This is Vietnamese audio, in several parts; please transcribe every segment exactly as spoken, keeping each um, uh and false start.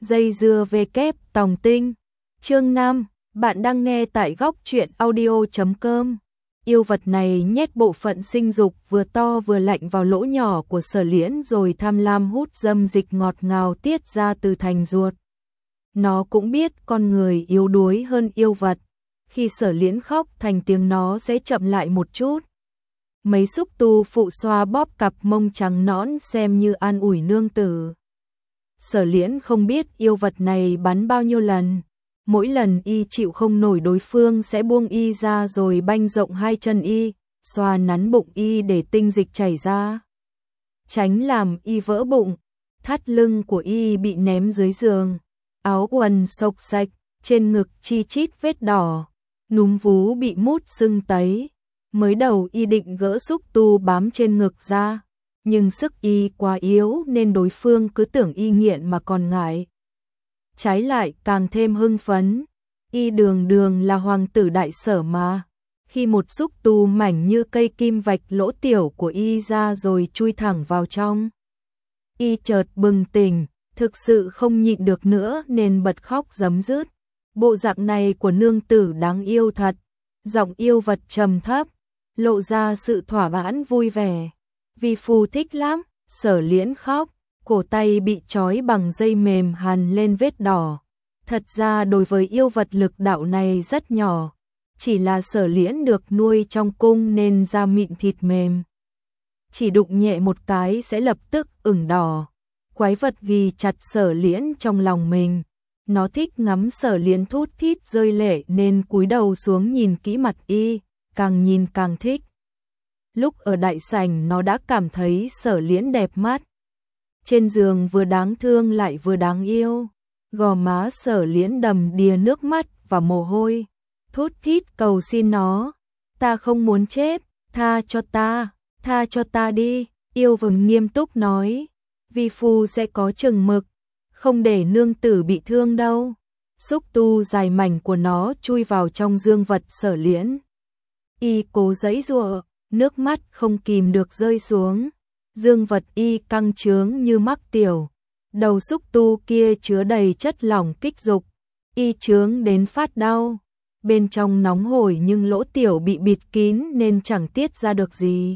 Dây dưa về kép tòng tinh. Chương năm, bạn đang nghe tại góc truyện audio chấm com. Yêu vật này nhét bộ phận sinh dục vừa to vừa lạnh vào lỗ nhỏ của Sở Liễn rồi tham lam hút dâm dịch ngọt ngào tiết ra từ thành ruột. Nó cũng biết con người yếu đuối hơn yêu vật. Khi Sở Liễn khóc thành tiếng nó sẽ chậm lại một chút. Mấy xúc tu phụ xoa bóp cặp mông trắng nõn xem như an ủi nương tử. Sở Liễn không biết yêu vật này bắn bao nhiêu lần. Mỗi lần y chịu không nổi đối phương sẽ buông y ra rồi banh rộng hai chân y, xoa nắn bụng y để tinh dịch chảy ra. Tránh làm y vỡ bụng, thắt lưng của y bị ném dưới giường. Áo quần xộc xạch, trên ngực chi chít vết đỏ, núm vú bị mút sưng tấy. Mới đầu y định gỡ xúc tu bám trên ngực ra, nhưng sức y quá yếu nên đối phương cứ tưởng y nghiện mà còn ngại. Trái lại càng thêm hưng phấn, y đường đường là hoàng tử đại Sở mà. Khi một xúc tu mảnh như cây kim vạch lỗ tiểu của y ra rồi chui thẳng vào trong. Y chợt bừng tỉnh, thực sự không nhịn được nữa nên bật khóc rấm rứt. Bộ dạng này của nương tử đáng yêu thật, giọng yêu vật trầm thấp, lộ ra sự thỏa mãn vui vẻ. Vi phu thích lắm. Sở Liễn khóc, cổ tay bị trói bằng dây mềm hằn lên vết đỏ. Thật ra đối với yêu vật lực đạo này rất nhỏ, chỉ là Sở Liễn được nuôi trong cung nên da mịn thịt mềm. Chỉ đụng nhẹ một cái sẽ lập tức ửng đỏ. Quái vật ghi chặt Sở Liễn trong lòng mình. Nó thích ngắm Sở Liễn thút thít rơi lệ nên cúi đầu xuống nhìn kỹ mặt y, càng nhìn càng thích. Lúc ở đại sảnh nó đã cảm thấy Sở Liễn đẹp mắt. Trên giường vừa đáng thương lại vừa đáng yêu. Gò má Sở Liễn đầm đìa nước mắt và mồ hôi. Thút thít cầu xin nó. Ta không muốn chết, tha cho ta, tha cho ta đi. Yêu vừng nghiêm túc nói. Vi phu sẽ có chừng mực, không để nương tử bị thương đâu. Xúc tu dài mảnh của nó chui vào trong dương vật Sở Liễn. Y cố giãy giụa, nước mắt không kìm được rơi xuống. Dương vật y căng trướng như mắc tiểu. Đầu xúc tu kia chứa đầy chất lỏng kích dục. Y trướng đến phát đau. Bên trong nóng hổi nhưng lỗ tiểu bị bịt kín nên chẳng tiết ra được gì.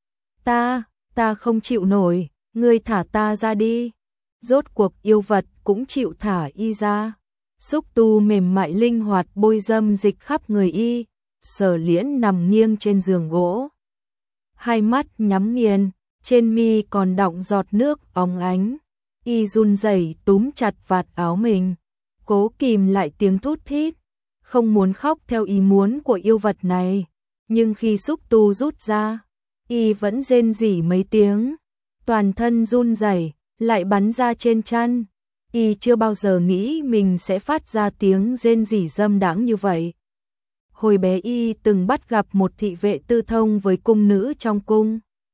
Ta, ta không chịu nổi, ngươi thả ta ra đi. Rốt cuộc yêu vật cũng chịu thả y ra. Xúc tu mềm mại linh hoạt bôi dâm dịch khắp người y. Sở Liễn nằm nghiêng trên giường gỗ. Hai mắt nhắm nghiền, trên mi còn đọng giọt nước óng ánh. Y run rẩy túm chặt vạt áo mình, cố kìm lại tiếng thút thít, không muốn khóc theo ý muốn của yêu vật này. Nhưng khi xúc tu rút ra, y vẫn rên rỉ mấy tiếng, toàn thân run rẩy, lại bắn ra trên chăn. Y chưa bao giờ nghĩ mình sẽ phát ra tiếng rên rỉ dâm đãng như vậy. Hồi bé y từng bắt gặp một thị vệ tư thông với cung nữ trong cung.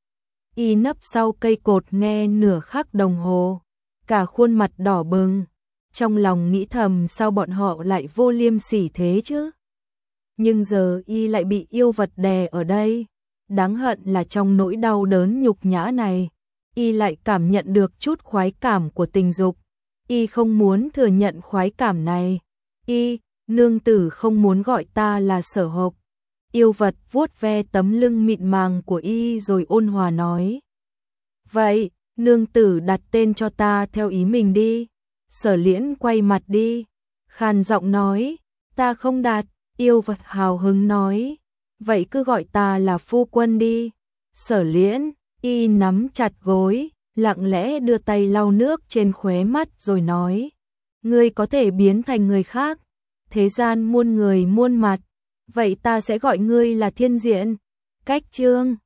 Y nấp sau cây cột nghe nửa khắc đồng hồ, cả khuôn mặt đỏ bừng, trong lòng nghĩ thầm sao bọn họ lại vô liêm sỉ thế chứ. Nhưng giờ y lại bị yêu vật đè ở đây. Đáng hận là trong nỗi đau đớn nhục nhã này, y lại cảm nhận được chút khoái cảm của tình dục. Y không muốn thừa nhận khoái cảm này. Y, nương tử không muốn gọi ta là Sở Hộc. Yêu vật vuốt ve tấm lưng mịn màng của y rồi ôn hòa nói. Vậy, nương tử đặt tên cho ta theo ý mình đi. Sở Liễn quay mặt đi, khàn giọng nói, ta không đặt. Yêu vật hào hứng nói, vậy cứ gọi ta là phu quân đi. Sở Liễn, y nắm chặt gối, lặng lẽ đưa tay lau nước trên khóe mắt rồi nói, ngươi có thể biến thành người khác. Thế gian muôn người muôn mặt, vậy ta sẽ gọi ngươi là Thiên Diện. Cách chương